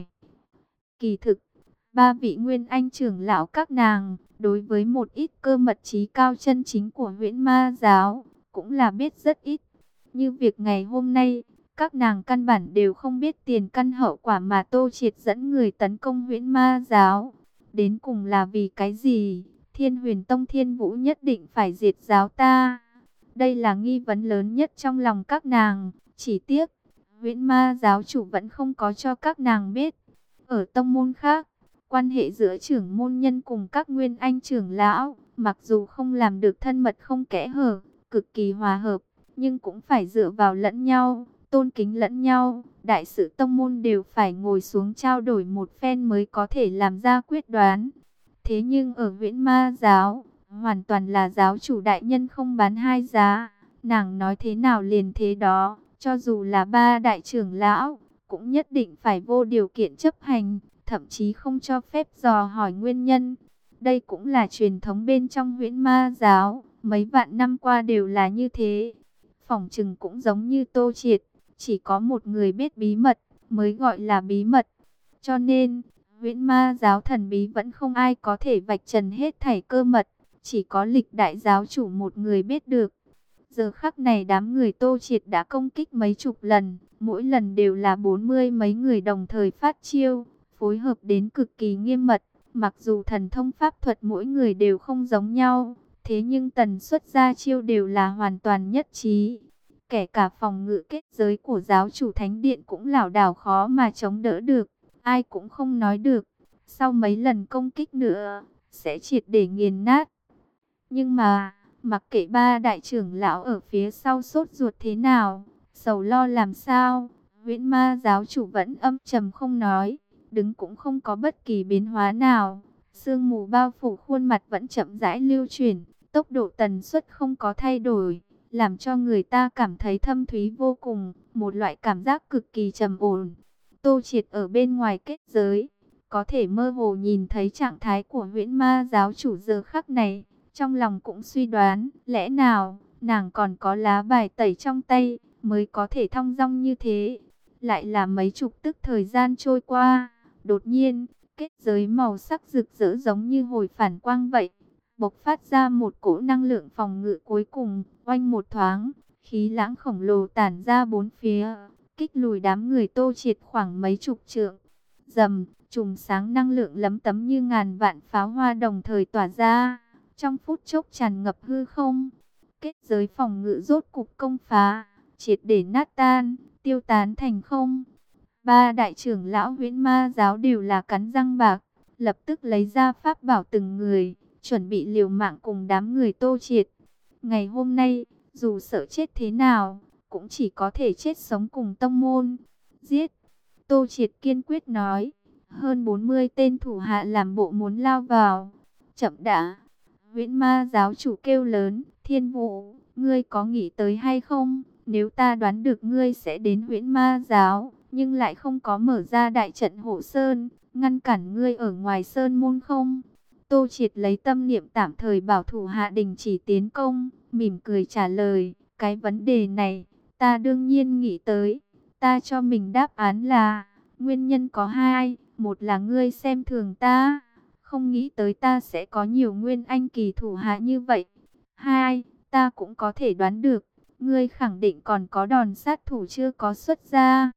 Kỳ thực, ba vị nguyên anh trưởng lão các nàng, đối với một ít cơ mật trí cao chân chính của Huyễn Ma giáo, cũng là biết rất ít. Như việc ngày hôm nay, các nàng căn bản đều không biết tiền căn hậu quả mà Tô Triệt dẫn người tấn công Huyễn Ma giáo. Đến cùng là vì cái gì? Thiên Huyền Tông Thiên Vũ nhất định phải diệt giáo ta. Đây là nghi vấn lớn nhất trong lòng các nàng. Chỉ tiếc, Huyễn Ma giáo chủ vẫn không có cho các nàng biết. Ở tông môn khác, quan hệ giữa trưởng môn nhân cùng các nguyên anh trưởng lão, mặc dù không làm được thân mật không kẽ hở, cực kỳ hòa hợp, nhưng cũng phải dựa vào lẫn nhau, tôn kính lẫn nhau. Đại sự tông môn đều phải ngồi xuống trao đổi một phen mới có thể làm ra quyết đoán. Thế nhưng ở Huyễn Ma giáo, hoàn toàn là giáo chủ đại nhân không bán hai giá. Nàng nói thế nào liền thế đó, cho dù là ba đại trưởng lão, cũng nhất định phải vô điều kiện chấp hành, thậm chí không cho phép dò hỏi nguyên nhân. Đây cũng là truyền thống bên trong Huyễn Ma giáo, mấy vạn năm qua đều là như thế. Phỏng chừng cũng giống như Tô Triệt, chỉ có một người biết bí mật, mới gọi là bí mật. Cho nên, Huyễn Ma giáo thần bí vẫn không ai có thể vạch trần hết thảy cơ mật, chỉ có lịch đại giáo chủ một người biết được. Giờ khắc này đám người Tô Triệt đã công kích mấy chục lần, mỗi lần đều là bốn mươi mấy người đồng thời phát chiêu, phối hợp đến cực kỳ nghiêm mật. Mặc dù thần thông pháp thuật mỗi người đều không giống nhau, thế nhưng tần suất ra chiêu đều là hoàn toàn nhất trí. Kể cả phòng ngự kết giới của giáo chủ thánh điện cũng lảo đảo khó mà chống đỡ được, ai cũng không nói được. Sau mấy lần công kích nữa, sẽ triệt để nghiền nát. Nhưng mà, mặc kệ ba đại trưởng lão ở phía sau sốt ruột thế nào, sầu lo làm sao, Huyễn Ma giáo chủ vẫn âm trầm không nói, đứng cũng không có bất kỳ biến hóa nào. Sương mù bao phủ khuôn mặt vẫn chậm rãi lưu chuyển, tốc độ tần suất không có thay đổi, làm cho người ta cảm thấy thâm thúy vô cùng, một loại cảm giác cực kỳ trầm ổn. Tô Triệt ở bên ngoài kết giới, có thể mơ hồ nhìn thấy trạng thái của Huyễn Ma giáo chủ giờ khắc này, trong lòng cũng suy đoán, lẽ nào nàng còn có lá bài tẩy trong tay, mới có thể thong dong như thế. Lại là mấy chục tức thời gian trôi qua, đột nhiên, kết giới màu sắc rực rỡ giống như hồi phản quang vậy, bộc phát ra một cỗ năng lượng phòng ngự cuối cùng, oanh một thoáng, khí lãng khổng lồ tản ra bốn phía, kích lùi đám người Tô Triệt khoảng mấy chục trượng. Rầm, chùm sáng năng lượng lấm tấm như ngàn vạn pháo hoa đồng thời tỏa ra, trong phút chốc tràn ngập hư không. Kết giới phòng ngự rốt cục công phá, triệt để nát tan, tiêu tán thành không. Ba đại trưởng lão Huyễn Ma giáo đều là cắn răng bạc, lập tức lấy ra pháp bảo từng người, chuẩn bị liều mạng cùng đám người Tô Triệt. Ngày hôm nay, dù sợ chết thế nào, cũng chỉ có thể chết sống cùng tông môn. Giết! Tô Triệt kiên quyết nói. Hơn bốn mươi tên thủ hạ làm bộ muốn lao vào. Chậm đã! Huyễn Ma giáo chủ kêu lớn. Thiên Vũ, ngươi có nghĩ tới hay không? Nếu ta đoán được ngươi sẽ đến Huyễn Ma giáo, nhưng lại không có mở ra đại trận hộ sơn, ngăn cản ngươi ở ngoài sơn môn không? Tô Triệt lấy tâm niệm tạm thời bảo thủ hạ đình chỉ tiến công, mỉm cười trả lời, cái vấn đề này, ta đương nhiên nghĩ tới. Ta cho mình đáp án là, nguyên nhân có hai, một là ngươi xem thường ta, không nghĩ tới ta sẽ có nhiều nguyên anh kỳ thủ hạ như vậy. Hai, ta cũng có thể đoán được, ngươi khẳng định còn có đòn sát thủ chưa có xuất ra.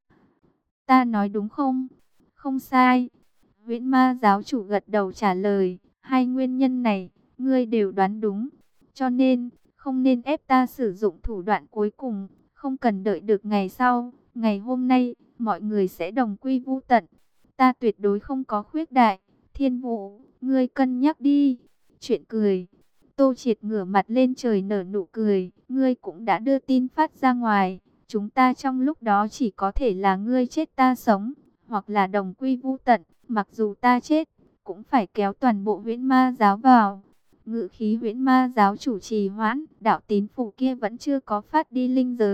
Ta nói đúng không? Không sai. Huyễn Ma giáo chủ gật đầu trả lời, hai nguyên nhân này, ngươi đều đoán đúng. Cho nên, không nên ép ta sử dụng thủ đoạn cuối cùng, không cần đợi được ngày sau. Ngày hôm nay, mọi người sẽ đồng quy vu tận. Ta tuyệt đối không có khuyết đại. Thiên Vũ, ngươi cân nhắc đi. Chuyện cười. Tô Triệt ngửa mặt lên trời nở nụ cười. Ngươi cũng đã đưa tin phát ra ngoài. Chúng ta trong lúc đó chỉ có thể là ngươi chết ta sống, hoặc là đồng quy vu tận. Mặc dù ta chết, cũng phải kéo toàn bộ Huyễn Ma giáo vào. Ngự khí Huyễn Ma giáo chủ trì hoãn, đạo tín phủ kia vẫn chưa có phát đi linh giới.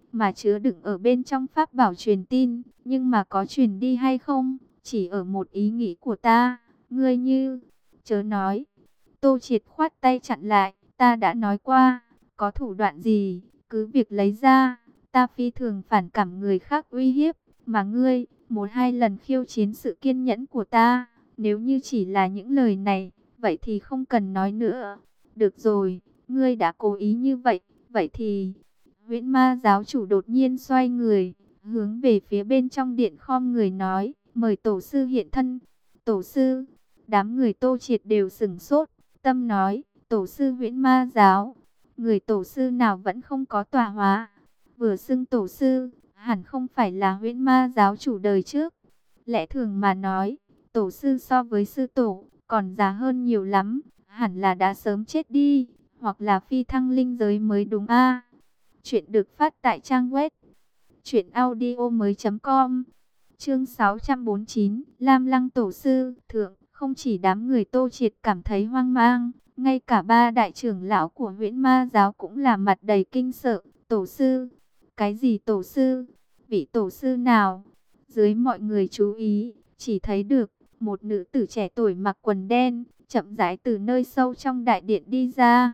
mà chứa đựng ở bên trong pháp bảo truyền tin, nhưng mà có truyền đi hay không, chỉ ở một ý nghĩ của ta. Ngươi như, chớ nói. Tô Triệt khoát tay chặn lại, ta đã nói qua, có thủ đoạn gì, cứ việc lấy ra. Ta phi thường phản cảm người khác uy hiếp, mà ngươi, một hai lần khiêu chiến sự kiên nhẫn của ta. Nếu như chỉ là những lời này, vậy thì không cần nói nữa. Được rồi, ngươi đã cố ý như vậy, vậy thì... Huyễn Ma giáo chủ đột nhiên xoay người, hướng về phía bên trong điện khom người nói, mời tổ sư hiện thân. Tổ sư, đám người Tô Triệt đều sửng sốt, tâm nói, tổ sư Huyễn Ma giáo, người tổ sư nào vẫn không có tọa hóa. Vừa xưng tổ sư, hẳn không phải là Huyễn Ma giáo chủ đời trước. Lẽ thường mà nói, tổ sư so với sư tổ, còn già hơn nhiều lắm, hẳn là đã sớm chết đi, hoặc là phi thăng linh giới mới đúng a. Chuyện được phát tại trang web truyện audio mới chấm com. Chương sáu trăm bốn mươi chín, Lam Lăng tổ sư thượng. Không chỉ đám người Tô Triệt cảm thấy hoang mang, ngay cả ba đại trưởng lão của Huyễn Ma giáo cũng là mặt đầy kinh sợ. Tổ sư? Cái gì tổ sư? Vị tổ sư nào? Dưới mọi người chú ý, chỉ thấy được một nữ tử trẻ tuổi mặc quần đen, chậm rãi từ nơi sâu trong đại điện đi ra.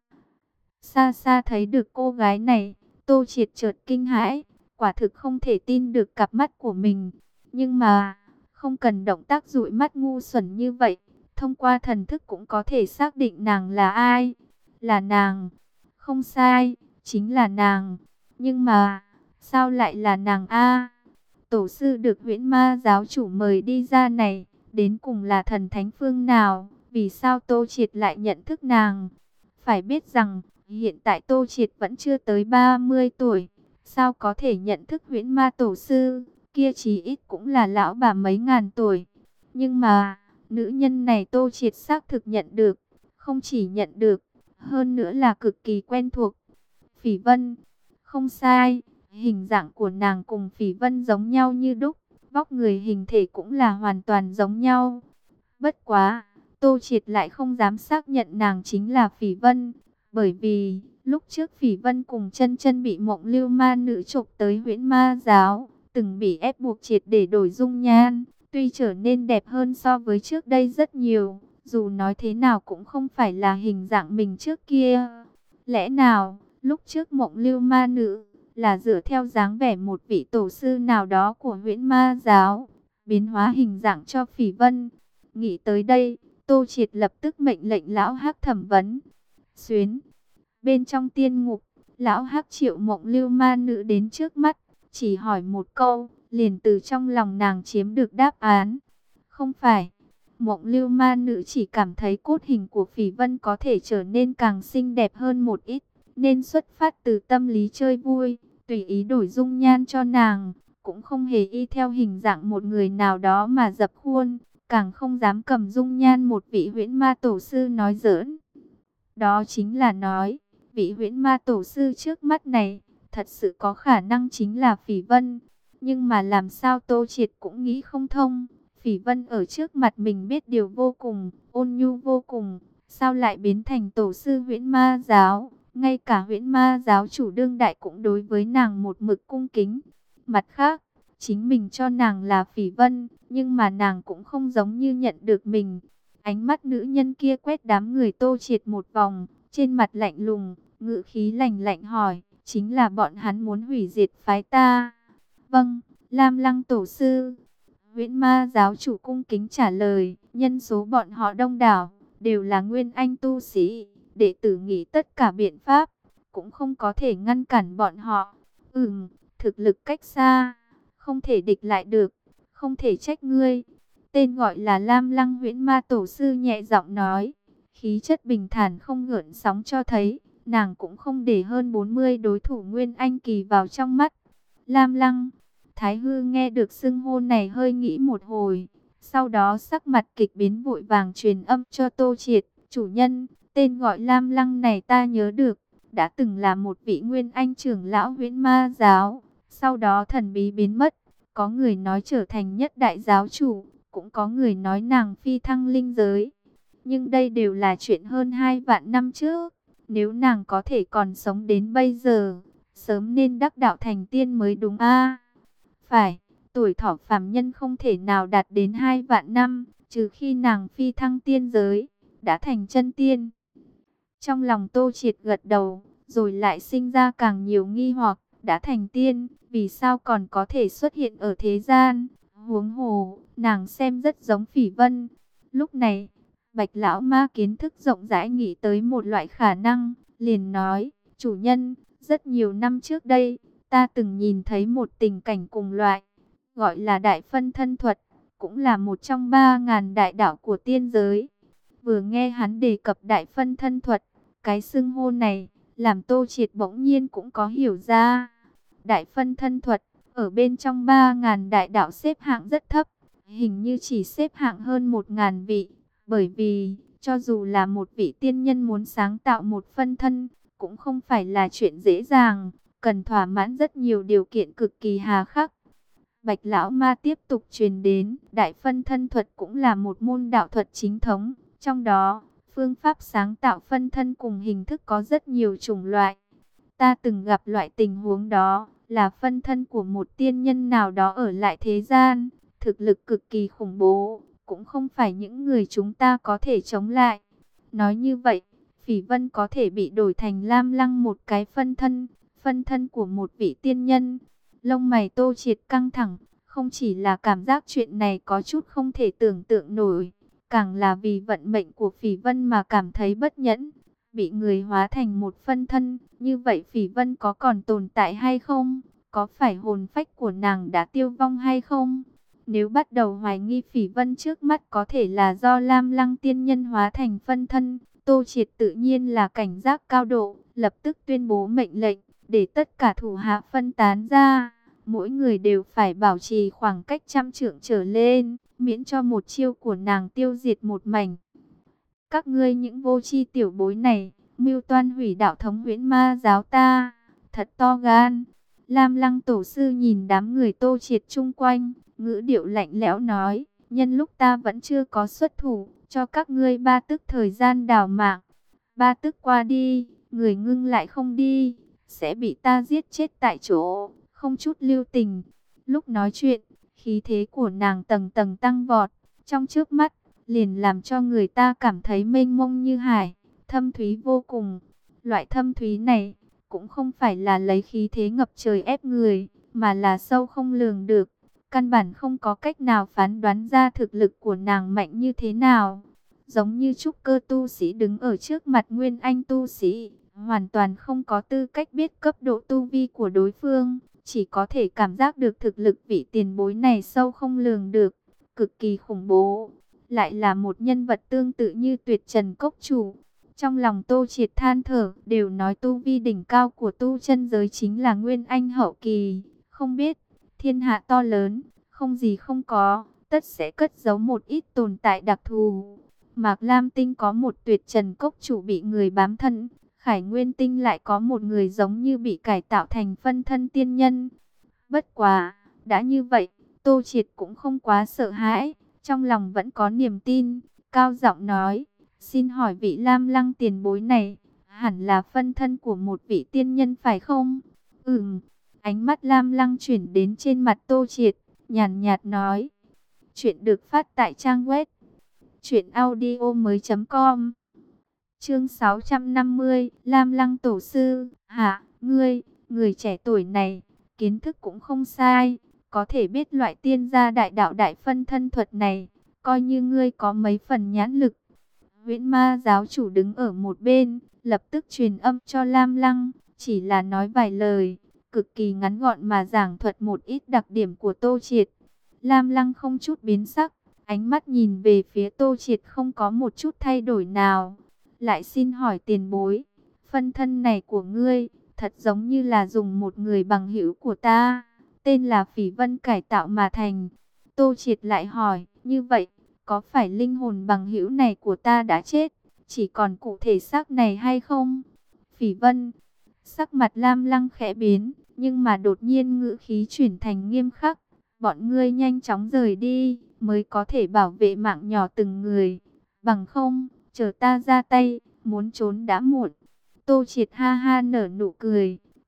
Xa xa thấy được cô gái này, Tô Triệt chợt kinh hãi, quả thực không thể tin được cặp mắt của mình. Nhưng mà, không cần động tác dụi mắt ngu xuẩn như vậy, thông qua thần thức cũng có thể xác định nàng là ai. Là nàng. Không sai, chính là nàng. Nhưng mà, sao lại là nàng a? Tổ sư được Huyễn Ma giáo chủ mời đi ra này, đến cùng là thần thánh phương nào? Vì sao Tô Triệt lại nhận thức nàng? Phải biết rằng, hiện tại Tô Triệt vẫn chưa tới ba mươi tuổi, sao có thể nhận thức Huyễn Ma tổ sư, kia chí ít cũng là lão bà mấy ngàn tuổi. Nhưng mà, nữ nhân này Tô Triệt xác thực nhận được, không chỉ nhận được, hơn nữa là cực kỳ quen thuộc. Phỉ Vân, không sai, hình dạng của nàng cùng Phỉ Vân giống nhau như đúc, vóc người hình thể cũng là hoàn toàn giống nhau. Bất quá, Tô Triệt lại không dám xác nhận nàng chính là Phỉ Vân. Bởi vì, lúc trước Phỉ Vân cùng Chân Chân bị Mộng Lưu Ma nữ chộp tới Huyễn Ma giáo, từng bị ép buộc triệt để đổi dung nhan, tuy trở nên đẹp hơn so với trước đây rất nhiều, dù nói thế nào cũng không phải là hình dạng mình trước kia. Lẽ nào, lúc trước Mộng Lưu Ma nữ là dựa theo dáng vẻ một vị tổ sư nào đó của Huyễn Ma giáo, biến hóa hình dạng cho Phỉ Vân? Nghĩ tới đây, Tô Triệt lập tức mệnh lệnh lão Hắc thẩm vấn. Xuyến. Bên trong tiên ngục, lão Hắc triệu Mộng Lưu Ma nữ đến trước mắt, chỉ hỏi một câu, liền từ trong lòng nàng chiếm được đáp án. Không phải. Mộng Lưu Ma nữ chỉ cảm thấy cốt hình của Phỉ Vân có thể trở nên càng xinh đẹp hơn một ít, nên xuất phát từ tâm lý chơi vui, tùy ý đổi dung nhan cho nàng, cũng không hề y theo hình dạng một người nào đó mà dập khuôn, càng không dám cầm dung nhan một vị Huyễn Ma tổ sư nói giỡn. Đó chính là nói, vị Huyễn Ma tổ sư trước mắt này, thật sự có khả năng chính là Phỉ Vân. Nhưng mà làm sao Tô Triệt cũng nghĩ không thông, Phỉ Vân ở trước mặt mình biết điều vô cùng, ôn nhu vô cùng, sao lại biến thành tổ sư Huyễn Ma giáo? Ngay cả Huyễn Ma giáo chủ đương đại cũng đối với nàng một mực cung kính. Mặt khác, chính mình cho nàng là Phỉ Vân, nhưng mà nàng cũng không giống như nhận được mình. Ánh mắt nữ nhân kia quét đám người Tô Triệt một vòng, trên mặt lạnh lùng, ngữ khí lạnh lạnh hỏi, chính là bọn hắn muốn hủy diệt phái ta? Vâng, Lam Lăng tổ sư. Huyễn Ma giáo chủ cung kính trả lời, nhân số bọn họ đông đảo, đều là nguyên anh tu sĩ, đệ tử nghĩ tất cả biện pháp, cũng không có thể ngăn cản bọn họ. Ừm, thực lực cách xa, không thể địch lại được, không thể trách ngươi. Tên gọi là Lam Lăng Huyễn Ma tổ sư nhẹ giọng nói, khí chất bình thản không gợn sóng cho thấy, nàng cũng không để hơn bốn mươi đối thủ nguyên anh kỳ vào trong mắt. Lam Lăng, Thái Hư nghe được xưng hô này hơi nghĩ một hồi, sau đó sắc mặt kịch biến vội vàng truyền âm cho Tô Triệt, chủ nhân, tên gọi Lam Lăng này ta nhớ được, đã từng là một vị nguyên anh trưởng lão Huyễn Ma giáo, sau đó thần bí biến mất, có người nói trở thành nhất đại giáo chủ, cũng có người nói nàng phi thăng linh giới. Nhưng đây đều là chuyện hơn hai vạn năm trước, nếu nàng có thể còn sống đến bây giờ, sớm nên đắc đạo thành tiên mới đúng a. Phải, tuổi thọ phàm nhân không thể nào đạt đến hai vạn năm, trừ khi nàng phi thăng tiên giới, đã thành chân tiên. Trong lòng Tô Triệt gật đầu, rồi lại sinh ra càng nhiều nghi hoặc, đã thành tiên, vì sao còn có thể xuất hiện ở thế gian? Huống hồ, nàng xem rất giống Phỉ Vân. Lúc này, Bạch lão ma kiến thức rộng rãi nghĩ tới một loại khả năng, liền nói: "Chủ nhân, rất nhiều năm trước đây, ta từng nhìn thấy một tình cảnh cùng loại, gọi là Đại Phân Thân Thuật, cũng là một trong ba ngàn đại đạo của tiên giới." Vừa nghe hắn đề cập Đại Phân Thân Thuật, cái xưng hô này làm Tô Triệt bỗng nhiên cũng có hiểu ra. Đại Phân Thân Thuật ở bên trong ba ngàn đại đạo xếp hạng rất thấp, hình như chỉ xếp hạng hơn một ngàn vị, bởi vì cho dù là một vị tiên nhân muốn sáng tạo một phân thân, cũng không phải là chuyện dễ dàng, cần thỏa mãn rất nhiều điều kiện cực kỳ hà khắc. Bạch lão ma tiếp tục truyền đến, Đại Phân Thân Thuật cũng là một môn đạo thuật chính thống, trong đó phương pháp sáng tạo phân thân cùng hình thức có rất nhiều chủng loại. Ta từng gặp loại tình huống đó, là phân thân của một tiên nhân nào đó ở lại thế gian, thực lực cực kỳ khủng bố, cũng không phải những người chúng ta có thể chống lại. Nói như vậy, Phỉ Vân có thể bị đổi thành Lam Lăng một cái phân thân, phân thân của một vị tiên nhân. Lông mày Tô Triệt căng thẳng, không chỉ là cảm giác chuyện này có chút không thể tưởng tượng nổi, càng là vì vận mệnh của Phỉ Vân mà cảm thấy bất nhẫn. Bị người hóa thành một phân thân, như vậy Phỉ Vân có còn tồn tại hay không? Có phải hồn phách của nàng đã tiêu vong hay không? Nếu bắt đầu hoài nghi Phỉ Vân trước mắt có thể là do Lam Lăng tiên nhân hóa thành phân thân, Tô Triệt tự nhiên là cảnh giác cao độ, lập tức tuyên bố mệnh lệnh, để tất cả thủ hạ phân tán ra. Mỗi người đều phải bảo trì khoảng cách trăm trượng trở lên, miễn cho một chiêu của nàng tiêu diệt một mảnh. Các ngươi những vô tri tiểu bối này, mưu toan hủy đạo thống Huyễn Ma giáo ta, thật to gan. Lam Lăng tổ sư nhìn đám người Tô Triệt chung quanh, ngữ điệu lạnh lẽo nói: nhân lúc ta vẫn chưa có xuất thủ, cho các ngươi ba tức thời gian đào mạng. Ba tức qua đi, người ngưng lại không đi, sẽ bị ta giết chết tại chỗ, không chút lưu tình. Lúc nói chuyện, khí thế của nàng tầng tầng tăng vọt, trong trước mắt liền làm cho người ta cảm thấy mênh mông như hải, thâm thúy vô cùng. Loại thâm thúy này cũng không phải là lấy khí thế ngập trời ép người, mà là sâu không lường được. Căn bản không có cách nào phán đoán ra thực lực của nàng mạnh như thế nào. Giống như trúc cơ tu sĩ đứng ở trước mặt nguyên anh tu sĩ, hoàn toàn không có tư cách biết cấp độ tu vi của đối phương, chỉ có thể cảm giác được thực lực vị tiền bối này sâu không lường được, cực kỳ khủng bố. Lại là một nhân vật tương tự như Tuyệt Trần Cốc Chủ. Trong lòng Tô Triệt than thở, đều nói tu vi đỉnh cao của tu chân giới chính là Nguyên Anh hậu kỳ. Không biết, thiên hạ to lớn, không gì không có, tất sẽ cất giấu một ít tồn tại đặc thù. Mạc Lam Tinh có một Tuyệt Trần Cốc Chủ bị người bám thân, Khải Nguyên Tinh lại có một người giống như bị cải tạo thành phân thân tiên nhân. Bất quá, đã như vậy, Tô Triệt cũng không quá sợ hãi, trong lòng vẫn có niềm tin, cao giọng nói: xin hỏi vị Lam Lăng tiền bối này, hẳn là phân thân của một vị tiên nhân phải không? Ừm, ánh mắt Lam Lăng chuyển đến trên mặt Tô Triệt, nhàn nhạt nói. Chuyện được phát tại trang web truyện audio mới chấm com. Chương sáu trăm năm mươi, Lam Lăng tổ sư. Hả, ngươi, người trẻ tuổi này, kiến thức cũng không sai, có thể biết loại tiên gia đại đạo đại phân thân thuật này, coi như ngươi có mấy phần nhãn lực. Huyễn Ma giáo chủ đứng ở một bên, lập tức truyền âm cho Lam Lăng, chỉ là nói vài lời, cực kỳ ngắn gọn mà giảng thuật một ít đặc điểm của Tô Triệt. Lam Lăng không chút biến sắc, ánh mắt nhìn về phía Tô Triệt không có một chút thay đổi nào. Lại xin hỏi tiền bối, phân thân này của ngươi, thật giống như là dùng một người bằng hữu của ta, tên là Phỉ Vân cải tạo mà thành. Tô Triệt lại hỏi, như vậy, có phải linh hồn bằng hữu này của ta đã chết, chỉ còn cụ thể xác này hay không? Phỉ Vân, sắc mặt Lam Lăng khẽ biến, nhưng mà đột nhiên ngữ khí chuyển thành nghiêm khắc. Bọn ngươi nhanh chóng rời đi, mới có thể bảo vệ mạng nhỏ từng người. Bằng không, chờ ta ra tay, muốn trốn đã muộn. Tô Triệt ha ha nở nụ cười,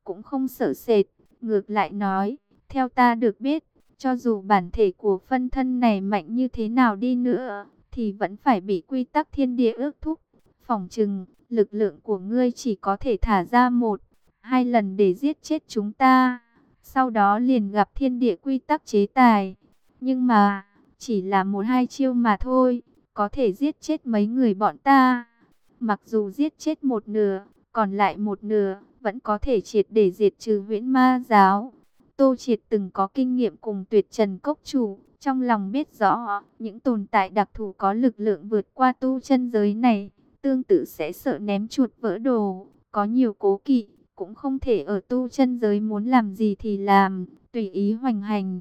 cũng không sợ sệt, ngược lại nói, theo ta được biết, cho dù bản thể của phân thân này mạnh như thế nào đi nữa, thì vẫn phải bị quy tắc thiên địa ước thúc. Phỏng chừng, lực lượng của ngươi chỉ có thể thả ra một, hai lần để giết chết chúng ta. Sau đó liền gặp thiên địa quy tắc chế tài. Nhưng mà, chỉ là một hai chiêu mà thôi, có thể giết chết mấy người bọn ta. Mặc dù giết chết một nửa, còn lại một nửa, vẫn có thể triệt để diệt trừ Huyễn Ma giáo. Tô Triệt từng có kinh nghiệm cùng Tuyệt Trần Cốc chủ, trong lòng biết rõ, những tồn tại đặc thù có lực lượng vượt qua tu chân giới này, tương tự sẽ sợ ném chuột vỡ đồ, có nhiều cố kỵ, cũng không thể ở tu chân giới muốn làm gì thì làm, tùy ý hoành hành.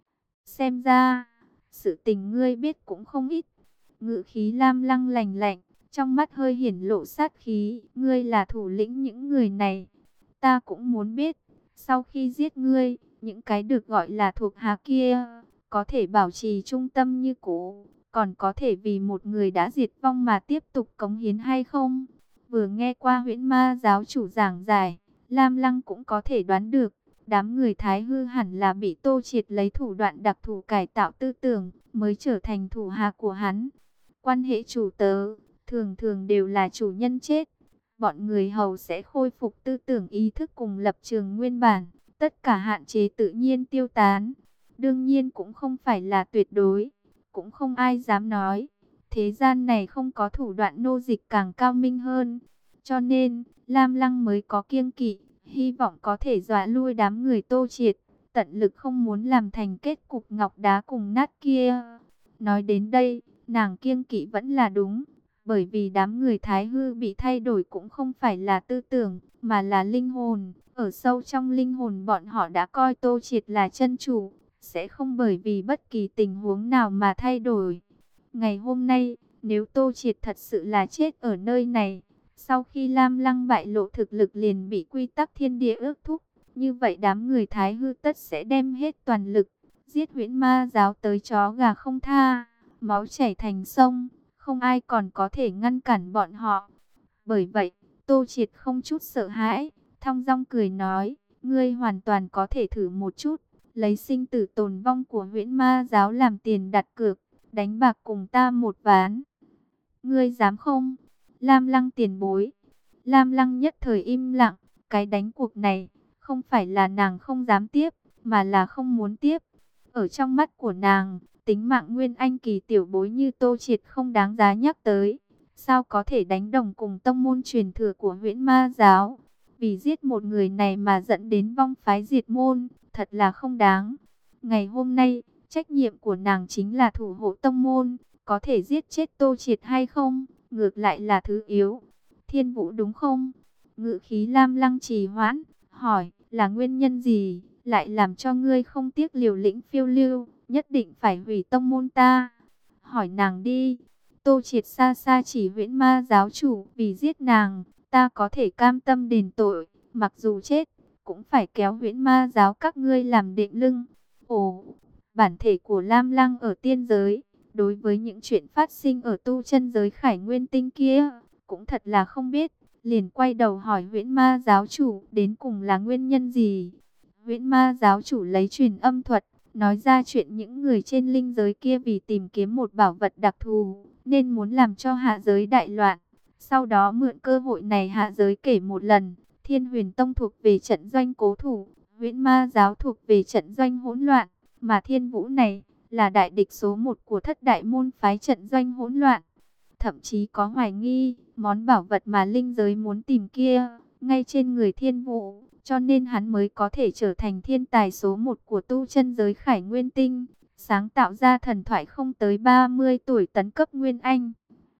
Xem ra, sự tình ngươi biết cũng không ít. Ngự khí Lam Lăng lạnh lạnh, trong mắt hơi hiển lộ sát khí, ngươi là thủ lĩnh những người này, ta cũng muốn biết. Sau khi giết ngươi, những cái được gọi là thuộc hạ kia, có thể bảo trì trung tâm như cũ, còn có thể vì một người đã diệt vong mà tiếp tục cống hiến hay không? Vừa nghe qua Huyễn Ma giáo chủ giảng giải, Lam Lăng cũng có thể đoán được, đám người Thái Hư hẳn là bị Tô Triệt lấy thủ đoạn đặc thù cải tạo tư tưởng, mới trở thành thủ hạ của hắn. Quan hệ chủ tớ, thường thường đều là chủ nhân chết. Bọn người hầu sẽ khôi phục tư tưởng ý thức cùng lập trường nguyên bản, tất cả hạn chế tự nhiên tiêu tán. Đương nhiên cũng không phải là tuyệt đối, cũng không ai dám nói. Thế gian này không có thủ đoạn nô dịch càng cao minh hơn. Cho nên, Lam Lăng mới có kiêng kỵ, hy vọng có thể dọa lui đám người Tô Triệt, tận lực không muốn làm thành kết cục ngọc đá cùng nát kia. Nói đến đây, nàng kiêng kỵ vẫn là đúng. Bởi vì đám người Thái Hư bị thay đổi cũng không phải là tư tưởng, mà là linh hồn. Ở sâu trong linh hồn bọn họ đã coi Tô Triệt là chân chủ, sẽ không bởi vì bất kỳ tình huống nào mà thay đổi. Ngày hôm nay, nếu Tô Triệt thật sự là chết ở nơi này, sau khi Lam Lăng bại lộ thực lực liền bị quy tắc thiên địa ước thúc, như vậy đám người Thái Hư tất sẽ đem hết toàn lực, giết Huyễn Ma giáo tới chó gà không tha, máu chảy thành sông. Không ai còn có thể ngăn cản bọn họ. Bởi vậy, Tô Triệt không chút sợ hãi, thong dong cười nói, ngươi hoàn toàn có thể thử một chút, lấy sinh tử tồn vong của Huyễn Ma giáo làm tiền đặt cược, đánh bạc cùng ta một ván. Ngươi dám không? Lam Lăng tiền bối. Lam Lăng nhất thời im lặng, cái đánh cuộc này, không phải là nàng không dám tiếp, mà là không muốn tiếp. Ở trong mắt của nàng, tính mạng nguyên anh kỳ tiểu bối như Tô Triệt không đáng giá nhắc tới. Sao có thể đánh đồng cùng tông môn truyền thừa của Huyễn Ma giáo? Vì giết một người này mà dẫn đến vong phái diệt môn, thật là không đáng. Ngày hôm nay, trách nhiệm của nàng chính là thủ hộ tông môn. Có thể giết chết Tô Triệt hay không, ngược lại là thứ yếu. Thiên Vũ đúng không? Ngự khí Lam Lăng trì hoãn, hỏi, là nguyên nhân gì, lại làm cho ngươi không tiếc liều lĩnh phiêu lưu, nhất định phải hủy tông môn ta? Hỏi nàng đi. Tô Triệt xa xa chỉ Huyễn Ma giáo chủ, vì giết nàng, ta có thể cam tâm đền tội, mặc dù chết, cũng phải kéo Huyễn Ma giáo các ngươi làm đệm lưng. Ồ, bản thể của Lam Lăng ở tiên giới, đối với những chuyện phát sinh ở tu chân giới Khải Nguyên Tinh kia, cũng thật là không biết, liền quay đầu hỏi Huyễn Ma giáo chủ đến cùng là nguyên nhân gì. Huyễn Ma giáo chủ lấy truyền âm thuật, nói ra chuyện những người trên linh giới kia vì tìm kiếm một bảo vật đặc thù, nên muốn làm cho hạ giới đại loạn. Sau đó mượn cơ hội này hạ giới kể một lần, Thiên Huyền Tông thuộc về trận doanh cố thủ, Huyễn Ma giáo thuộc về trận doanh hỗn loạn, mà Thiên Vũ này là đại địch số một của thất đại môn phái trận doanh hỗn loạn. Thậm chí có hoài nghi, món bảo vật mà linh giới muốn tìm kia, ngay trên người Thiên Vũ, cho nên hắn mới có thể trở thành thiên tài số một của tu chân giới Khải Nguyên Tinh, sáng tạo ra thần thoại không tới ba mươi tuổi tấn cấp Nguyên Anh.